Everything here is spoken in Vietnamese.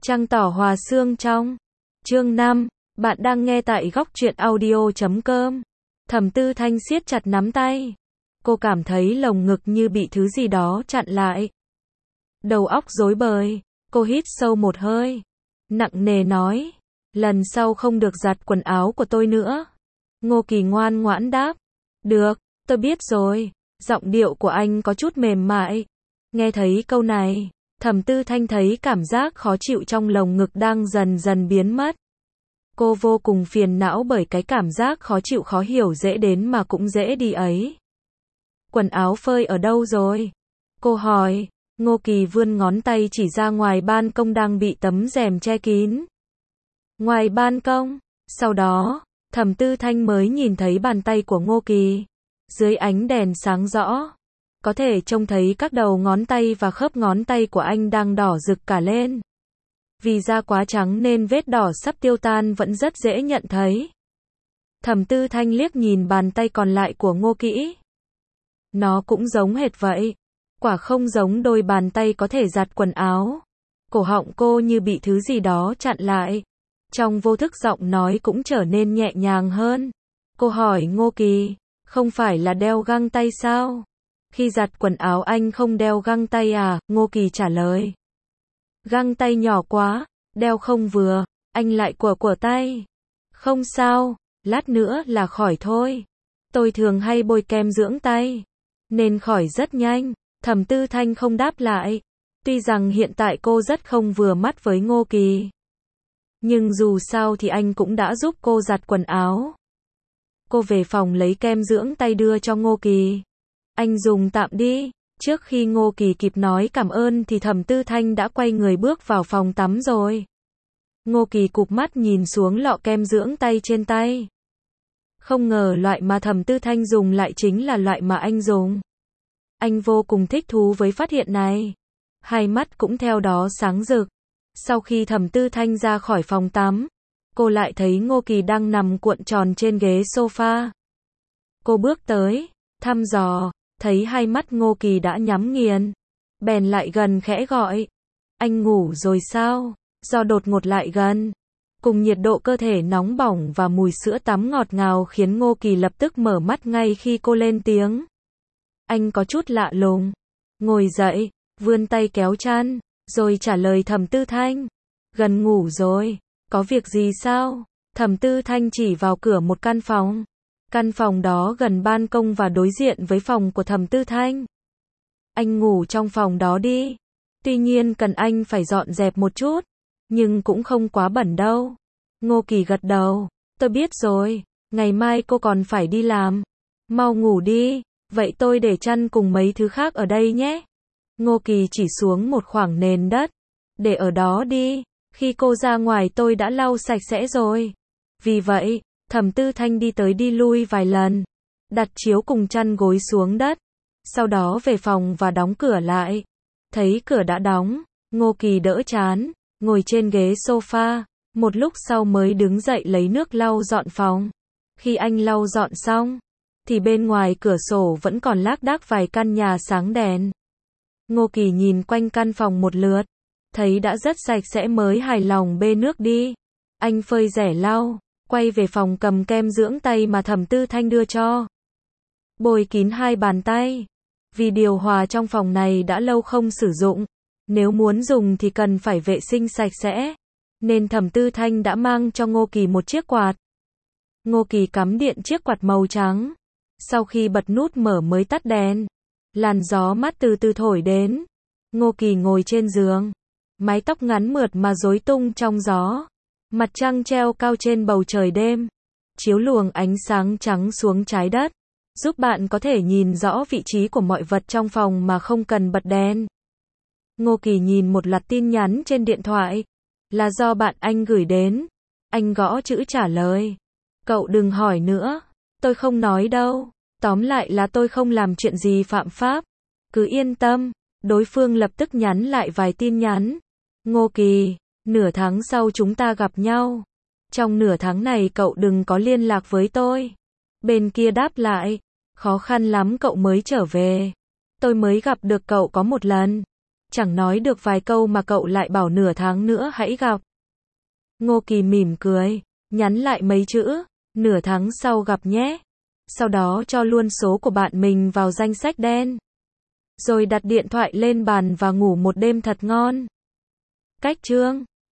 Trăng tỏ hòa xương trong. Chương 5, bạn đang nghe tại góc truyện audio.com. Thẩm Tư Thanh siết chặt nắm tay. Cô cảm thấy lồng ngực như bị thứ gì đó chặn lại. Đầu óc rối bời, cô hít sâu một hơi. Nặng nề nói, lần sau không được giặt quần áo của tôi nữa. Ngô Kỳ ngoan ngoãn đáp, được, tôi biết rồi. Giọng điệu của anh có chút mềm mại. Nghe thấy câu này, Thẩm Tư Thanh thấy cảm giác khó chịu trong lồng ngực đang dần dần biến mất. Cô vô cùng phiền não bởi cái cảm giác khó chịu khó hiểu dễ đến mà cũng dễ đi ấy. Quần áo phơi ở đâu rồi? Cô hỏi. Ngô Kỳ vươn ngón tay chỉ ra ngoài ban công đang bị tấm rèm che kín. Ngoài ban công? Sau đó, Thẩm Tư Thanh mới nhìn thấy bàn tay của Ngô Kỳ. Dưới ánh đèn sáng rõ, có thể trông thấy các đầu ngón tay và khớp ngón tay của anh đang đỏ rực cả lên. Vì da quá trắng nên vết đỏ sắp tiêu tan vẫn rất dễ nhận thấy. Thẩm Tư Thanh liếc nhìn bàn tay còn lại của Ngô Kỹ. Nó cũng giống hệt vậy. Quả không giống đôi bàn tay có thể giặt quần áo. Cổ họng cô như bị thứ gì đó chặn lại. Trong vô thức giọng nói cũng trở nên nhẹ nhàng hơn. Cô hỏi Ngô Kỳ, không phải là đeo găng tay sao? Khi giặt quần áo anh không đeo găng tay à? Ngô Kỳ trả lời. Găng tay nhỏ quá, đeo không vừa, anh lại của tay. Không sao, lát nữa là khỏi thôi. Tôi thường hay bôi kem dưỡng tay, nên khỏi rất nhanh. Thẩm Tư Thanh không đáp lại. Tuy rằng hiện tại cô rất không vừa mắt với Ngô Kỳ, nhưng dù sao thì anh cũng đã giúp cô giặt quần áo. Cô về phòng lấy kem dưỡng tay đưa cho Ngô Kỳ. Anh dùng tạm đi. Trước khi Ngô Kỳ kịp nói cảm ơn thì Thẩm Tư Thanh đã quay người bước vào phòng tắm rồi. Ngô Kỳ cụp mắt nhìn xuống lọ kem dưỡng tay trên tay. Không ngờ loại mà Thẩm Tư Thanh dùng lại chính là loại mà anh dùng. Anh vô cùng thích thú với phát hiện này. Hai mắt cũng theo đó sáng rực. Sau khi Thẩm Tư Thanh ra khỏi phòng tắm, cô lại thấy Ngô Kỳ đang nằm cuộn tròn trên ghế sofa. Cô bước tới, thăm dò, thấy hai mắt Ngô Kỳ đã nhắm nghiền. Bèn lại gần khẽ gọi. Anh ngủ rồi sao? Do đột ngột lại gần, cùng nhiệt độ cơ thể nóng bỏng và mùi sữa tắm ngọt ngào khiến Ngô Kỳ lập tức mở mắt ngay khi cô lên tiếng. Anh có chút lạ lùng. Ngồi dậy, vươn tay kéo chăn, rồi trả lời Thẩm Tư Thanh. Gần ngủ rồi, có việc gì sao? Thẩm Tư Thanh chỉ vào cửa một căn phòng. Căn phòng đó gần ban công và đối diện với phòng của Thẩm Tư Thanh. Anh ngủ trong phòng đó đi. Tuy nhiên cần anh phải dọn dẹp một chút, nhưng cũng không quá bẩn đâu. Ngô Kỳ gật đầu. Tôi biết rồi, ngày mai cô còn phải đi làm. Mau ngủ đi, vậy tôi để chăn cùng mấy thứ khác ở đây nhé. Ngô Kỳ chỉ xuống một khoảng nền đất. Để ở đó đi, khi cô ra ngoài tôi đã lau sạch sẽ rồi. Vì vậy, Thẩm Tư Thanh đi tới đi lui vài lần, đặt chiếu cùng chăn gối xuống đất, sau đó về phòng và đóng cửa lại. Thấy cửa đã đóng, Ngô Kỳ đỡ chán, ngồi trên ghế sofa, một lúc sau mới đứng dậy lấy nước lau dọn phòng. Khi anh lau dọn xong, thì bên ngoài cửa sổ vẫn còn lác đác vài căn nhà sáng đèn. Ngô Kỳ nhìn quanh căn phòng một lượt, thấy đã rất sạch sẽ mới hài lòng bê nước đi. Anh phơi rẻ lau, quay về phòng cầm kem dưỡng tay mà Thẩm Tư Thanh đưa cho. Bôi kín hai bàn tay. Vì điều hòa trong phòng này đã lâu không sử dụng, nếu muốn dùng thì cần phải vệ sinh sạch sẽ, nên Thẩm Tư Thanh đã mang cho Ngô Kỳ một chiếc quạt. Ngô Kỳ cắm điện chiếc quạt màu trắng. Sau khi bật nút mở mới tắt đèn. Làn gió mát từ từ thổi đến. Ngô Kỳ ngồi trên giường. Mái tóc ngắn mượt mà rối tung trong gió. Mặt trăng treo cao trên bầu trời đêm, chiếu luồng ánh sáng trắng xuống trái đất, giúp bạn có thể nhìn rõ vị trí của mọi vật trong phòng mà không cần bật đèn. Ngô Kỳ nhìn một loạt tin nhắn trên điện thoại. Là do bạn anh gửi đến. Anh gõ chữ trả lời. Cậu đừng hỏi nữa. Tôi không nói đâu. Tóm lại là tôi không làm chuyện gì phạm pháp. Cứ yên tâm. Đối phương lập tức nhắn lại vài tin nhắn. Ngô Kỳ, nửa tháng sau chúng ta gặp nhau. Trong nửa tháng này cậu đừng có liên lạc với tôi. Bên kia đáp lại. Khó khăn lắm cậu mới trở về. Tôi mới gặp được cậu có một lần. chẳng nói được vài câu mà cậu lại bảo nửa tháng nữa hãy gặp. Ngô Kỳ mỉm cười, nhắn lại mấy chữ, nửa tháng sau gặp nhé. Sau đó cho luôn số của bạn mình vào danh sách đen. Rồi đặt điện thoại lên bàn và ngủ một đêm thật ngon. Cách chương